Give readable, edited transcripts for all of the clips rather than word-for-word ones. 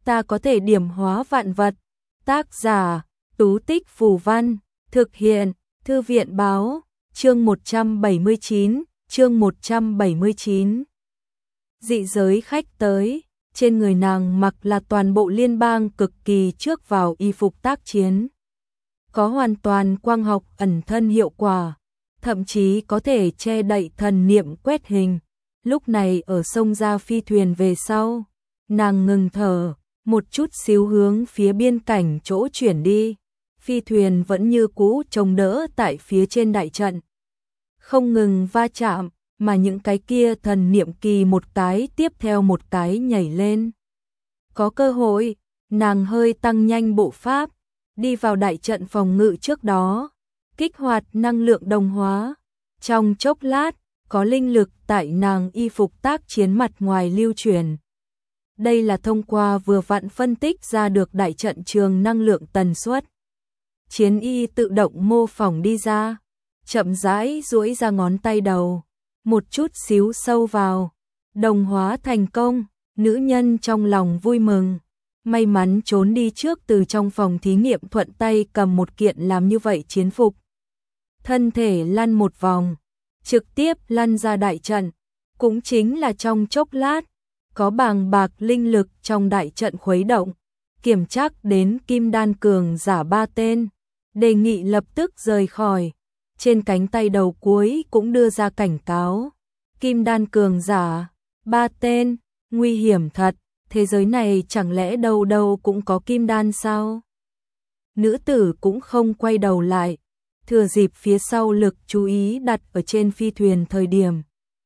ta có thể điểm hóa vạn vật. Tác giả, Tú Tích Phù Văn, thực hiện, Thư viện Báo, chương 179. Dị giới khách tới, trên người nàng mặc là toàn bộ liên bang cực kỳ trước vào y phục tác chiến. Có hoàn toàn quang học ẩn thân hiệu quả, thậm chí có thể che đậy thần niệm quét hình. Lúc này ở sông ra phi thuyền về sau, nàng ngừng thở, một chút xíu hướng phía biên cảnh chỗ chuyển đi. Phi thuyền vẫn như cũ chống đỡ tại phía trên đại trận, không ngừng va chạm, mà những cái kia thần niệm kỳ một cái tiếp theo một cái nhảy lên. Có cơ hội, nàng hơi tăng nhanh bộ pháp, đi vào đại trận phòng ngự trước đó, kích hoạt năng lượng đồng hóa. Trong chốc lát, có linh lực tại nàng y phục tác chiến mặt ngoài lưu truyền. Đây là thông qua vừa vặn phân tích ra được đại trận trường năng lượng tần suất. Chiến y tự động mô phỏng đi ra, chậm rãi duỗi ra ngón tay đầu, một chút xíu sâu vào, đồng hóa thành công. Nữ nhân trong lòng vui mừng, may mắn trốn đi trước từ trong phòng thí nghiệm thuận tay cầm một kiện làm như vậy chiến phục. Thân thể lăn một vòng, trực tiếp lăn ra đại trận, cũng chính là trong chốc lát, có bàng bạc linh lực trong đại trận khuấy động, kiểm tra đến kim đan cường giả 3 tên, đề nghị lập tức rời khỏi. Trên cánh tay đầu cuối cũng đưa ra cảnh cáo, kim đan cường giả 3 tên, nguy hiểm thật, thế giới này chẳng lẽ đâu đâu cũng có kim đan sao? Nữ tử cũng không quay đầu lại, thừa dịp phía sau lực chú ý đặt ở trên phi thuyền thời điểm,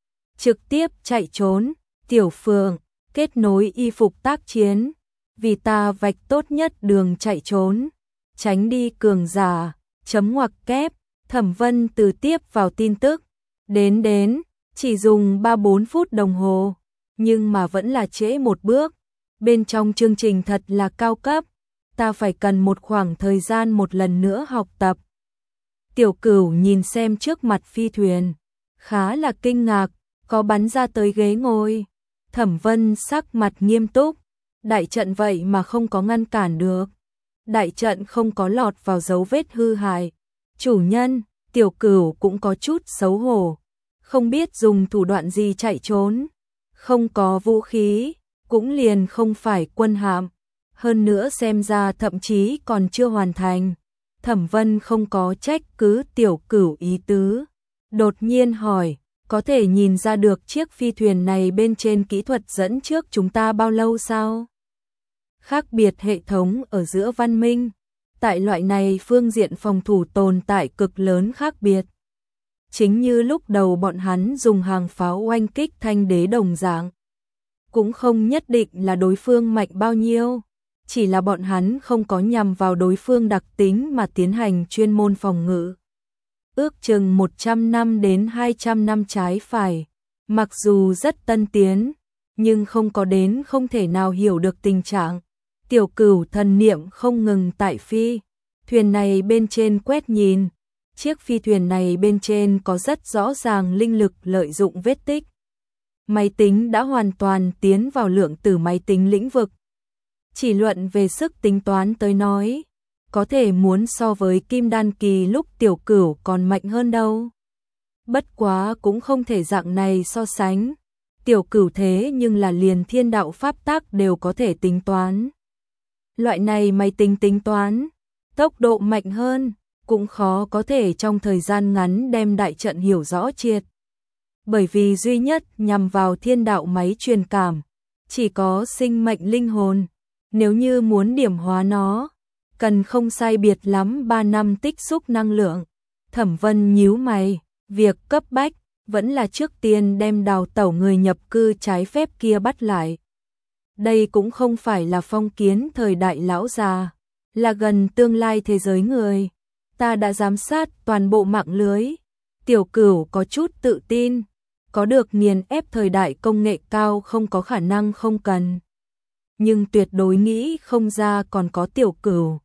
trực tiếp chạy trốn. Tiểu Phượng, kết nối y phục tác chiến, vì ta vạch tốt nhất đường chạy trốn, tránh đi cường giả, chấm ngoặc kép. Thẩm Vân từ tiếp vào tin tức, đến, chỉ dùng 3-4 phút đồng hồ, nhưng mà vẫn là trễ một bước. Bên trong chương trình thật là cao cấp, ta phải cần một khoảng thời gian một lần nữa học tập. Tiểu Cửu nhìn xem trước mặt phi thuyền, khá là kinh ngạc, có bắn ra tới ghế ngồi. Thẩm Vân sắc mặt nghiêm túc, đại trận vậy mà không có ngăn cản được. Đại trận không có lọt vào dấu vết hư hại. Chủ nhân, Tiểu Cửu cũng có chút xấu hổ, không biết dùng thủ đoạn gì chạy trốn, không có vũ khí, cũng liền không phải quân hạm, hơn nữa xem ra thậm chí còn chưa hoàn thành. Thẩm Vân không có trách cứ Tiểu Cửu ý tứ, đột nhiên hỏi, có thể nhìn ra được chiếc phi thuyền này bên trên kỹ thuật dẫn trước chúng ta bao lâu sao? Khác biệt hệ thống ở giữa văn minh, tại loại này phương diện phòng thủ tồn tại cực lớn khác biệt. Chính như lúc đầu bọn hắn dùng hàng pháo oanh kích Thanh Đế đồng dạng, cũng không nhất định là đối phương mạnh bao nhiêu, chỉ là bọn hắn không có nhằm vào đối phương đặc tính mà tiến hành chuyên môn phòng ngự. Ước chừng 100 năm đến 200 năm trái phải, mặc dù rất tân tiến, nhưng không có đến không thể nào hiểu được tình trạng. Tiểu Cửu thần niệm không ngừng tại phi thuyền này bên trên quét nhìn, chiếc phi thuyền này bên trên có rất rõ ràng linh lực lợi dụng vết tích. Máy tính đã hoàn toàn tiến vào lượng tử máy tính lĩnh vực. Chỉ luận về sức tính toán tới nói, có thể muốn so với kim đan kỳ lúc Tiểu Cửu còn mạnh hơn đâu. Bất quá cũng không thể dạng này so sánh. Tiểu Cửu thế nhưng là liền thiên đạo pháp tắc đều có thể tính toán. Loại này máy tính tính toán, tốc độ mạnh hơn, cũng khó có thể trong thời gian ngắn đem đại trận hiểu rõ triệt. Bởi vì duy nhất nhằm vào thiên đạo máy truyền cảm, chỉ có sinh mệnh linh hồn. Nếu như muốn điểm hóa nó, cần không sai biệt lắm 3 năm tích xúc năng lượng. Thẩm Vân nhíu mày, việc cấp bách vẫn là trước tiên đem đào tẩu người nhập cư trái phép kia bắt lại. Đây cũng không phải là phong kiến thời đại lão già, là gần tương lai thế giới người. Ta đã giám sát toàn bộ mạng lưới. Tiểu Cửu có chút tự tin, có được nghiền ép thời đại công nghệ cao không có khả năng không cần. Nhưng tuyệt đối nghĩ không ra còn có Tiểu Cửu.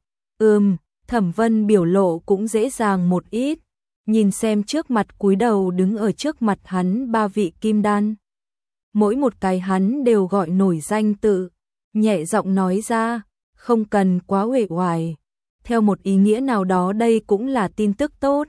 Thẩm Vân biểu lộ cũng dễ dàng một ít, nhìn xem trước mặt cúi đầu đứng ở trước mặt hắn 3 vị kim đan. Mỗi một cái hắn đều gọi nổi danh tự, nhẹ giọng nói ra, không cần quá uể oải. Theo một ý nghĩa nào đó đây cũng là tin tức tốt.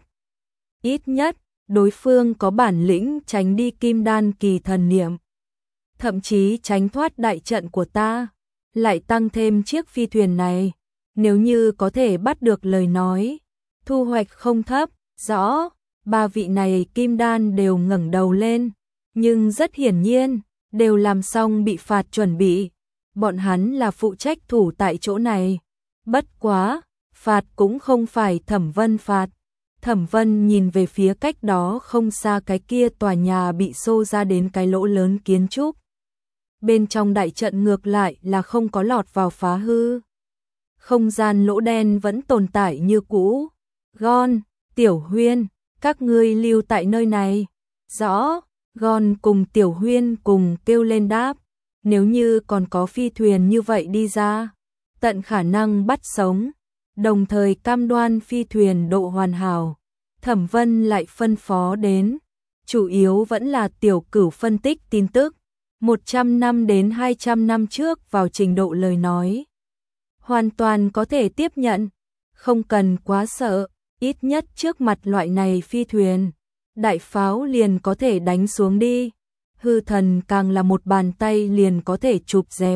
Ít nhất, đối phương có bản lĩnh tránh đi kim đan kỳ thần niệm. Thậm chí tránh thoát đại trận của ta. Lại tăng thêm chiếc phi thuyền này. Nếu như có thể bắt được lời nói, thu hoạch không thấp, rõ. Ba vị này kim đan đều ngẩng đầu lên. Nhưng rất hiển nhiên, đều làm xong bị phạt chuẩn bị. Bọn hắn là phụ trách thủ tại chỗ này. Bất quá, phạt cũng không phải Thẩm Vân phạt. Thẩm Vân nhìn về phía cách đó không xa cái kia tòa nhà bị xô ra đến cái lỗ lớn kiến trúc. Bên trong đại trận ngược lại là không có lọt vào phá hư. Không gian lỗ đen vẫn tồn tại như cũ. Gon, Tiểu Huyên, các ngươi lưu tại nơi này. Rõ, Gon cùng Tiểu Huyên cùng kêu lên đáp. Nếu như còn có phi thuyền như vậy đi ra, tận khả năng bắt sống, đồng thời cam đoan phi thuyền độ hoàn hảo. Thẩm Vân lại phân phó đến, chủ yếu vẫn là Tiểu Cửu phân tích tin tức, 100 năm đến 200 năm trước vào trình độ lời nói. Hoàn toàn có thể tiếp nhận, không cần quá sợ, ít nhất trước mặt loại này phi thuyền, đại pháo liền có thể đánh xuống đi. Hư thần càng là một bàn tay liền có thể chụp dẹp.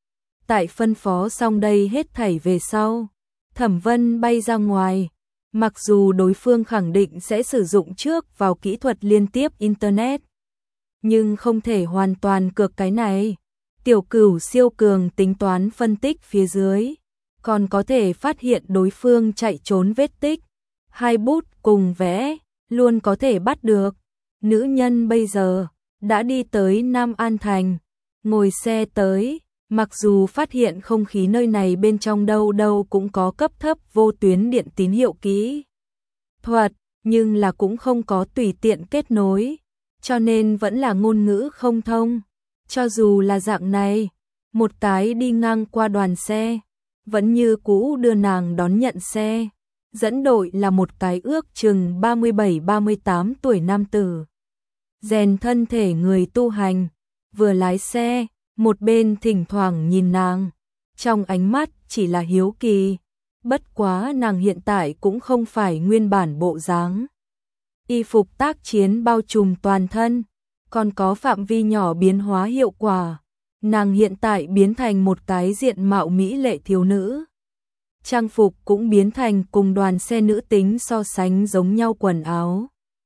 Tại phân phó xong đây hết thảy về sau, Thẩm Vân bay ra ngoài. Mặc dù đối phương khẳng định sẽ sử dụng trước vào kỹ thuật liên tiếp Internet, nhưng không thể hoàn toàn cược cái này. Tiểu Cửu siêu cường tính toán phân tích phía dưới, còn có thể phát hiện đối phương chạy trốn vết tích. Hai bút cùng vẽ, luôn có thể bắt được. Nữ nhân bây giờ đã đi tới Nam An Thành, ngồi xe tới, mặc dù phát hiện không khí nơi này bên trong đâu đâu cũng có cấp thấp vô tuyến điện tín hiệu kỹ thuật, nhưng là cũng không có tùy tiện kết nối, cho nên vẫn là ngôn ngữ không thông. Cho dù là dạng này, một cái đi ngang qua đoàn xe, vẫn như cũ đưa nàng đón nhận xe. Dẫn đội là một cái ước chừng 37-38 tuổi nam tử. Rèn thân thể người tu hành, vừa lái xe, một bên thỉnh thoảng nhìn nàng, trong ánh mắt chỉ là hiếu kỳ. Bất quá nàng hiện tại cũng không phải nguyên bản bộ dáng. Y phục tác chiến bao trùm toàn thân, còn có phạm vi nhỏ biến hóa hiệu quả. Nàng hiện tại biến thành một cái diện mạo mỹ lệ thiếu nữ. Trang phục cũng biến thành cùng đoàn xe nữ tính so sánh giống nhau quần áo.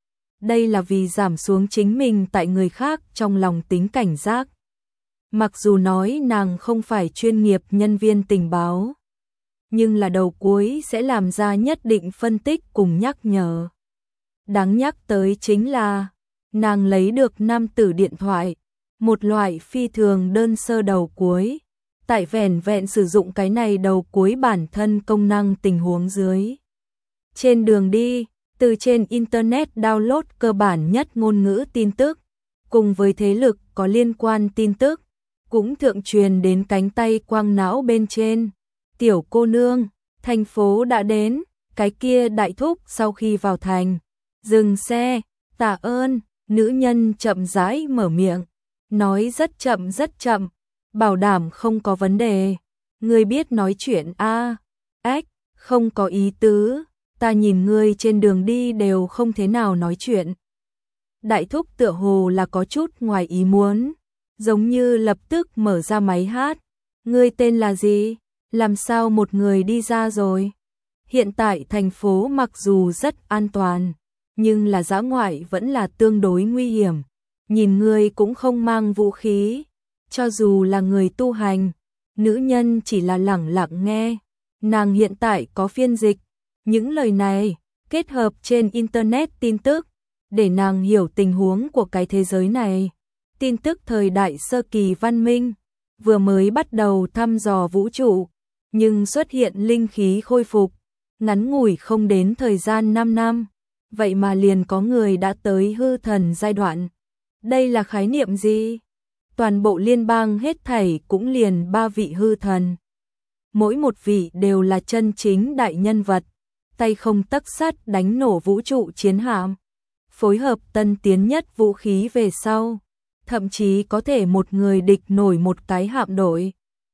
Đây là vì giảm xuống chính mình tại người khác trong lòng tính cảnh giác. Mặc dù nói nàng không phải chuyên nghiệp nhân viên tình báo, nhưng là đầu cuối sẽ làm ra nhất định phân tích cùng nhắc nhở. Đáng nhắc tới chính là, nàng lấy được nam tử điện thoại, một loại phi thường đơn sơ đầu cuối. Tại vẻn vẹn sử dụng cái này đầu cuối bản thân công năng tình huống dưới. Trên đường đi, từ trên Internet download cơ bản nhất ngôn ngữ tin tức, cùng với thế lực có liên quan tin tức, cũng thượng truyền đến cánh tay quang não bên trên. Tiểu cô nương, thành phố đã đến, cái kia đại thúc sau khi vào thành. Dừng xe, tạ ơn, nữ nhân chậm rãi mở miệng, nói rất chậm, bảo đảm không có vấn đề. Ngươi biết nói chuyện a? Ách, không có ý tứ, ta nhìn ngươi trên đường đi đều không thế nào nói chuyện. Đại thúc tựa hồ là có chút ngoài ý muốn, giống như lập tức mở ra máy hát. Ngươi tên là gì? Làm sao một người đi ra rồi? Hiện tại thành phố mặc dù rất an toàn, nhưng là dã ngoại vẫn là tương đối nguy hiểm. Nhìn ngươi cũng không mang vũ khí, cho dù là người tu hành, nữ nhân chỉ là lẳng lặng nghe. Nàng hiện tại có phiên dịch, những lời này kết hợp trên Internet tin tức, để nàng hiểu tình huống của cái thế giới này. Tin tức thời đại sơ kỳ văn minh, vừa mới bắt đầu thăm dò vũ trụ, nhưng xuất hiện linh khí khôi phục, ngắn ngủi không đến thời gian 5 năm, vậy mà liền có người đã tới hư thần giai đoạn. Đây là khái niệm gì? Toàn bộ liên bang hết thảy cũng liền 3 vị hư thần. Mỗi một vị đều là chân chính đại nhân vật, tay không tấc sắt đánh nổ vũ trụ chiến hạm, phối hợp tân tiến nhất vũ khí về sau, thậm chí có thể một người địch nổi một cái hạm đội.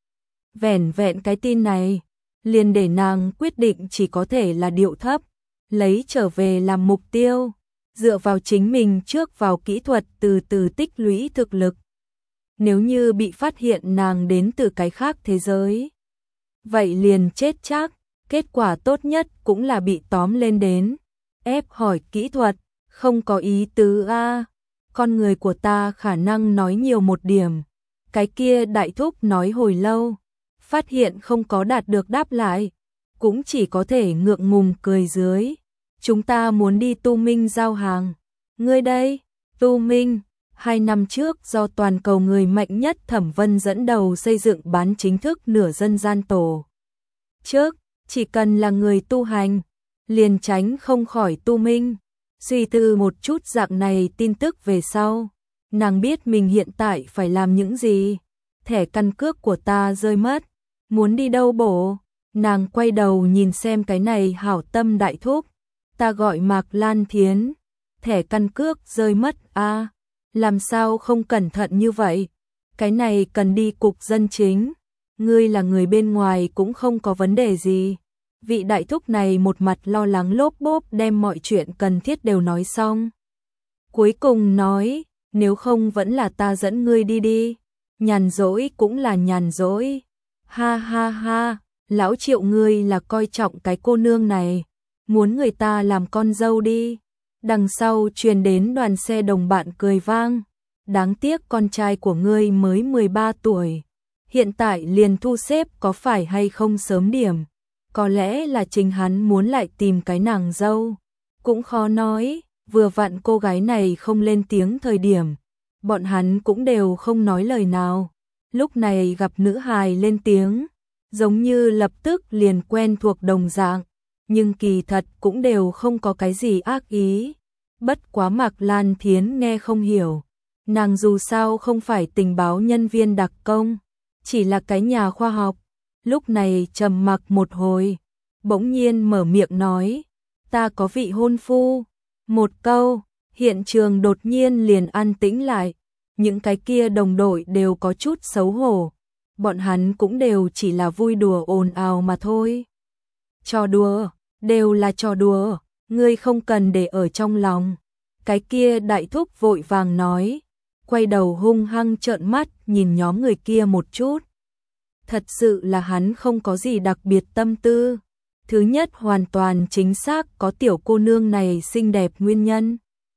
Vẻn vẹn cái tin này, liền để nàng quyết định chỉ có thể là điệu thấp, lấy trở về làm mục tiêu, dựa vào chính mình trước vào kỹ thuật từ từ tích lũy thực lực. Nếu như bị phát hiện nàng đến từ cái khác thế giới, vậy liền chết chắc, kết quả tốt nhất cũng là bị tóm lên đến, ép hỏi kỹ thuật, không có ý tứ a. Con người của ta khả năng nói nhiều một điểm. Cái kia đại thúc nói hồi lâu, phát hiện không có đạt được đáp lại, cũng chỉ có thể ngượng ngùng cười dưới. Chúng ta muốn đi Tu Minh giao hàng. Ngươi đây, Tu Minh, 2 năm trước do toàn cầu người mạnh nhất Thẩm Vân dẫn đầu xây dựng bán chính thức nửa dân gian tổ. Trước, chỉ cần là người tu hành, liền tránh không khỏi Tu Minh. Suy tư một chút dạng này tin tức về sau, nàng biết mình hiện tại phải làm những gì. Thẻ căn cước của ta rơi mất, muốn đi đâu bổ? Nàng quay đầu nhìn xem cái này hảo tâm đại thúc, ta gọi Mạc Lan Thiến, thẻ căn cước rơi mất a, làm sao không cẩn thận như vậy? Cái này cần đi cục dân chính, ngươi là người bên ngoài cũng không có vấn đề gì. Vị đại thúc này một mặt lo lắng lốp bốp đem mọi chuyện cần thiết đều nói xong. Cuối cùng nói, nếu không vẫn là ta dẫn ngươi đi đi, nhàn rỗi cũng là nhàn rỗi. Ha ha ha, lão Triệu ngươi là coi trọng cái cô nương này, muốn người ta làm con dâu đi. Đằng sau truyền đến đoàn xe đồng bạn cười vang, đáng tiếc con trai của ngươi mới 13 tuổi, hiện tại liền thu xếp có phải hay không sớm điểm. Có lẽ là chính hắn muốn lại tìm cái nàng dâu, cũng khó nói, vừa vặn cô gái này không lên tiếng thời điểm, bọn hắn cũng đều không nói lời nào. Lúc này gặp nữ hài lên tiếng, giống như lập tức liền quen thuộc đồng dạng, nhưng kỳ thật cũng đều không có cái gì ác ý. Bất quá Mạc Lan Thiến nghe không hiểu, nàng dù sao không phải tình báo nhân viên đặc công, chỉ là cái nhà khoa học. Lúc này trầm mặc một hồi, bỗng nhiên mở miệng nói, ta có vị hôn phu. Một câu, hiện trường đột nhiên liền an tĩnh lại, những cái kia đồng đội đều có chút xấu hổ, bọn hắn cũng đều chỉ là vui đùa ồn ào mà thôi. Trò đùa, đều là trò đùa, ngươi không cần để ở trong lòng. Cái kia đại thúc vội vàng nói, quay đầu hung hăng trợn mắt nhìn nhóm người kia một chút. Thật sự là hắn không có gì đặc biệt tâm tư. Thứ nhất hoàn toàn chính xác có tiểu cô nương này xinh đẹp nguyên nhân.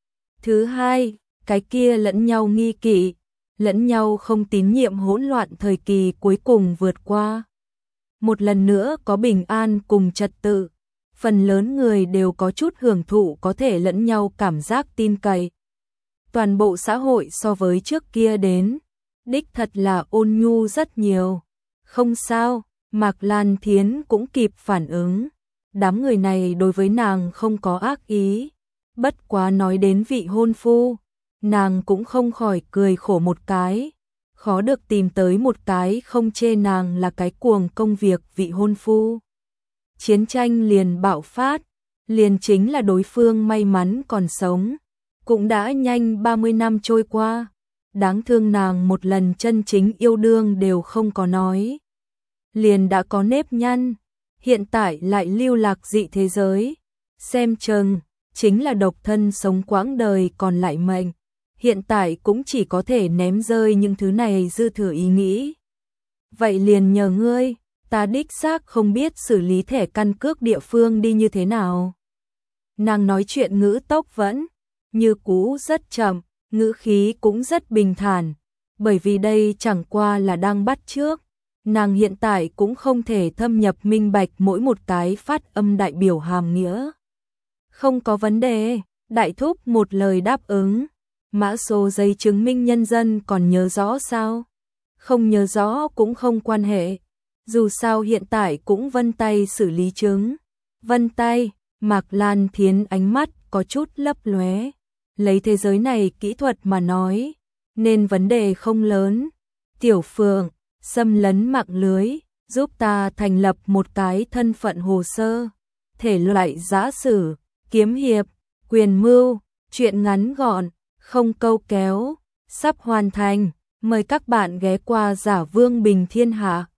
Thứ hai, cái kia lẫn nhau nghi kỵ, lẫn nhau không tín nhiệm hỗn loạn thời kỳ cuối cùng vượt qua. Một lần nữa có bình an cùng trật tự, phần lớn người đều có chút hưởng thụ có thể lẫn nhau cảm giác tin cậy. Toàn bộ xã hội so với trước kia đến, đích thật là ôn nhu rất nhiều. Không sao, Mạc Lan Thiến cũng kịp phản ứng. Đám người này đối với nàng không có ác ý. Bất quá nói đến vị hôn phu, nàng cũng không khỏi cười khổ một cái. Khó được tìm tới một cái không chê nàng là cái cuồng công việc vị hôn phu. Chiến tranh liền bạo phát, liền chính là đối phương may mắn còn sống. Cũng đã nhanh 30 năm trôi qua, đáng thương nàng một lần chân chính yêu đương đều không có nói. Liền đã có nếp nhăn, hiện tại lại lưu lạc dị thế giới, xem chừng chính là độc thân sống quãng đời còn lại mệnh. Hiện tại cũng chỉ có thể ném rơi những thứ này dư thừa ý nghĩ. Vậy liền nhờ ngươi, ta đích xác không biết xử lý thẻ căn cước địa phương đi như thế nào. Nàng nói chuyện ngữ tốc vẫn như cũ rất chậm, ngữ khí cũng rất bình thản, bởi vì đây chẳng qua là đang bắt chước. Nàng hiện tại cũng không thể thâm nhập minh bạch mỗi một cái phát âm đại biểu hàm nghĩa. Không có vấn đề, đại thúc một lời đáp ứng. Mã số giấy chứng minh nhân dân còn nhớ rõ sao? Không nhớ rõ cũng không quan hệ. Dù sao hiện tại cũng vân tay xử lý chứng. Vân tay, Mạc Lan Thiến ánh mắt có chút lấp lóe. Lấy thế giới này kỹ thuật mà nói, nên vấn đề không lớn. Tiểu Phượng, xâm lấn mạng lưới, giúp ta thành lập một cái thân phận hồ sơ. Thể loại giã sử, kiếm hiệp, quyền mưu, truyện ngắn gọn, không câu kéo, sắp hoàn thành. Mời các bạn ghé qua Giả Vương Bình Thiên Hạ.